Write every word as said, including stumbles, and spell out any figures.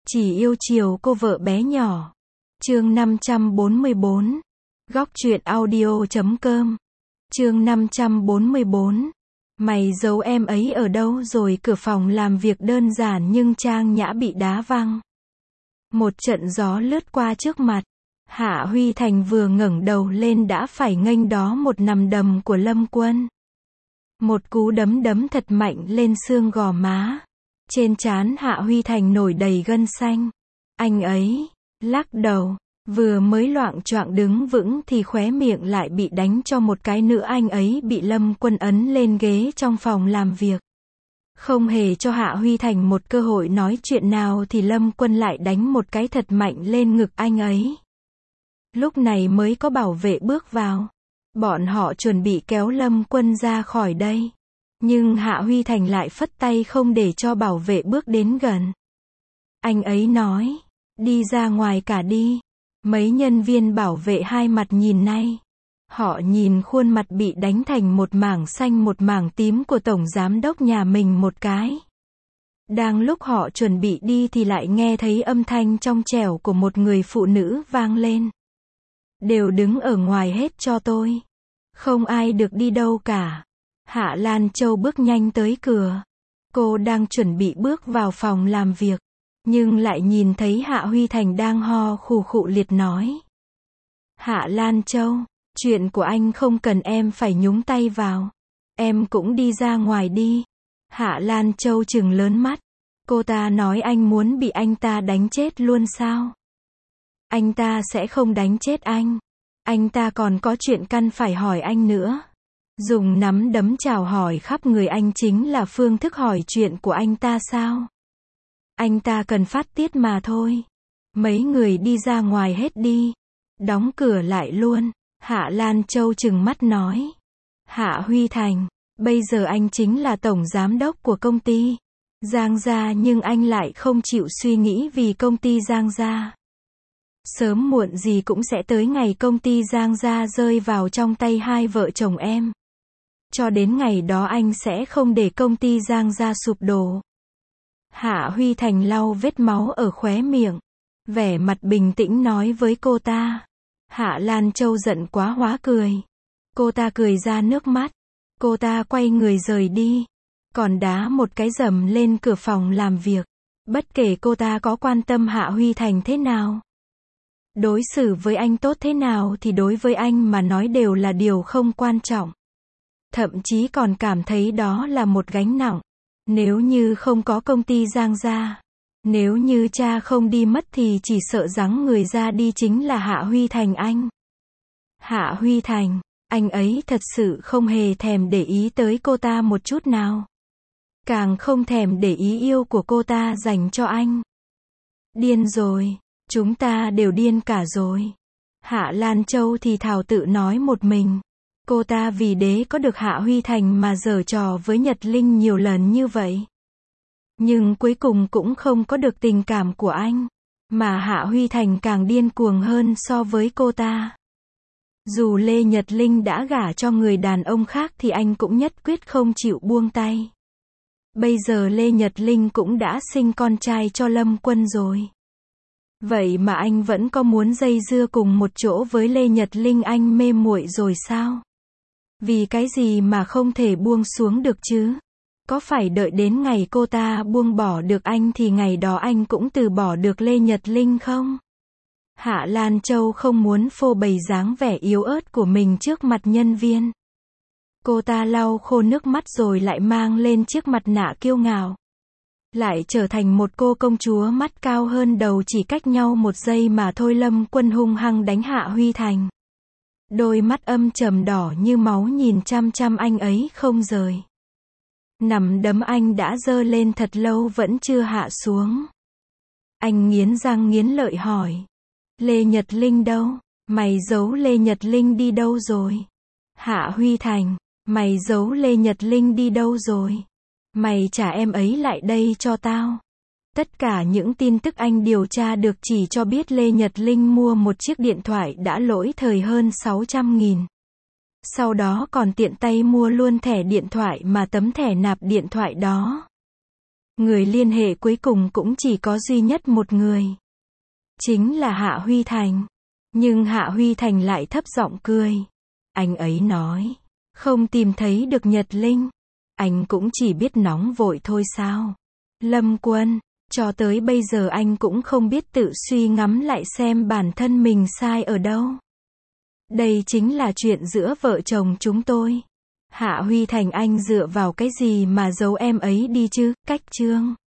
Chỉ yêu chiều cô vợ bé nhỏ. Chương năm trăm bốn mươi bốn. Góc truyện audio chấm com. Chương năm trăm bốn mươi bốn. Mày giấu em ấy ở đâu rồi? Cửa phòng làm việc đơn giản nhưng trang nhã bị đá văng. Một trận gió lướt qua trước mặt. Hạ Huy Thành vừa ngẩng đầu lên đã phải nghênh đó một nằm đấm của Lâm Quân. Một cú đấm đấm thật mạnh lên xương gò má. Trên trán Hạ Huy Thành nổi đầy gân xanh. Anh ấy lắc đầu, vừa mới loạng choạng đứng vững thì khóe miệng lại bị đánh cho một cái nữa. Anh ấy bị Lâm Quân ấn lên ghế trong phòng làm việc. Không hề cho Hạ Huy Thành một cơ hội nói chuyện nào thì Lâm Quân lại đánh một cái thật mạnh lên ngực anh ấy. Lúc này mới có bảo vệ bước vào. Bọn họ chuẩn bị kéo Lâm Quân ra khỏi đây. Nhưng Hạ Huy Thành lại phất tay không để cho bảo vệ bước đến gần. Anh ấy nói, đi ra ngoài cả đi. Mấy nhân viên bảo vệ hai mặt nhìn nay. Họ nhìn khuôn mặt bị đánh thành một mảng xanh một mảng tím của tổng giám đốc nhà mình một cái. Đang lúc họ chuẩn bị đi thì lại nghe thấy âm thanh trong trẻo của một người phụ nữ vang lên. Đều đứng ở ngoài hết cho tôi. Không ai được đi đâu cả. Hạ Lan Châu bước nhanh tới cửa. Cô đang chuẩn bị bước vào phòng làm việc. Nhưng lại nhìn thấy Hạ Huy Thành đang ho khù khụ liệt nói. Hạ Lan Châu, chuyện của anh không cần em phải nhúng tay vào. Em cũng đi ra ngoài đi. Hạ Lan Châu trừng lớn mắt. Cô ta nói anh muốn bị anh ta đánh chết luôn sao? Anh ta sẽ không đánh chết anh. Anh ta còn có chuyện căn phải hỏi anh nữa. Dùng nắm đấm chào hỏi khắp người anh chính là phương thức hỏi chuyện của anh ta sao? Anh ta cần phát tiết mà thôi. Mấy người đi ra ngoài hết đi. Đóng cửa lại luôn. Hạ Lan Châu trừng mắt nói. Hạ Huy Thành, bây giờ anh chính là tổng giám đốc của công ty Giang Gia nhưng anh lại không chịu suy nghĩ vì công ty Giang Gia. Sớm muộn gì cũng sẽ tới ngày công ty Giang Gia rơi vào trong tay hai vợ chồng em. Cho đến ngày đó anh sẽ không để công ty Giang Gia sụp đổ. Hạ Huy Thành lau vết máu ở khóe miệng. Vẻ mặt bình tĩnh nói với cô ta. Hạ Lan Châu giận quá hóa cười. Cô ta cười ra nước mắt. Cô ta quay người rời đi. Còn đá một cái dầm lên cửa phòng làm việc. Bất kể cô ta có quan tâm Hạ Huy Thành thế nào. Đối xử với anh tốt thế nào thì đối với anh mà nói đều là điều không quan trọng. Thậm chí còn cảm thấy đó là một gánh nặng. Nếu như không có công ty Giang Gia, nếu như cha không đi mất thì chỉ sợ rằng người ra đi chính là Hạ Huy Thành anh. Hạ Huy Thành, anh ấy thật sự không hề thèm để ý tới cô ta một chút nào. Càng không thèm để ý yêu của cô ta dành cho anh. Điên rồi, chúng ta đều điên cả rồi. Hạ Lan Châu thì thào tự nói một mình. Cô ta vì đế có được Hạ Huy Thành mà giở trò với Nhật Linh nhiều lần như vậy. Nhưng cuối cùng cũng không có được tình cảm của anh. Mà Hạ Huy Thành càng điên cuồng hơn so với cô ta. Dù Lê Nhật Linh đã gả cho người đàn ông khác thì anh cũng nhất quyết không chịu buông tay. Bây giờ Lê Nhật Linh cũng đã sinh con trai cho Lâm Quân rồi. Vậy mà anh vẫn có muốn dây dưa cùng một chỗ với Lê Nhật Linh? Anh mê muội rồi sao? Vì cái gì mà không thể buông xuống được chứ? Có phải đợi đến ngày cô ta buông bỏ được anh thì ngày đó anh cũng từ bỏ được Lê Nhật Linh không? Hạ Lan Châu không muốn phô bày dáng vẻ yếu ớt của mình trước mặt nhân viên. Cô ta lau khô nước mắt rồi lại mang lên chiếc mặt nạ kiêu ngạo. Lại trở thành một cô công chúa mắt cao hơn đầu. Chỉ cách nhau một giây mà thôi Lâm Quân hung hăng đánh Hạ Huy Thành. Đôi mắt âm trầm đỏ như máu nhìn chăm chăm anh ấy không rời. Nắm đấm anh đã giơ lên thật lâu vẫn chưa hạ xuống. Anh nghiến răng nghiến lợi hỏi. Lê Nhật Linh đâu? Mày giấu Lê Nhật Linh đi đâu rồi? Hạ Huy Thành, mày giấu Lê Nhật Linh đi đâu rồi? Mày trả em ấy lại đây cho tao. Tất cả những tin tức anh điều tra được chỉ cho biết Lê Nhật Linh mua một chiếc điện thoại đã lỗi thời hơn sáu trăm nghìn. Sau đó còn tiện tay mua luôn thẻ điện thoại mà tấm thẻ nạp điện thoại đó. Người liên hệ cuối cùng cũng chỉ có duy nhất một người. Chính là Hạ Huy Thành. Nhưng Hạ Huy Thành lại thấp giọng cười. Anh ấy nói, không tìm thấy được Nhật Linh. Anh cũng chỉ biết nóng vội thôi sao? Lâm Quân, cho tới bây giờ anh cũng không biết tự suy ngẫm lại xem bản thân mình sai ở đâu. Đây chính là chuyện giữa vợ chồng chúng tôi. Hạ Huy Thành, anh dựa vào cái gì mà giấu em ấy đi chứ? Cách chương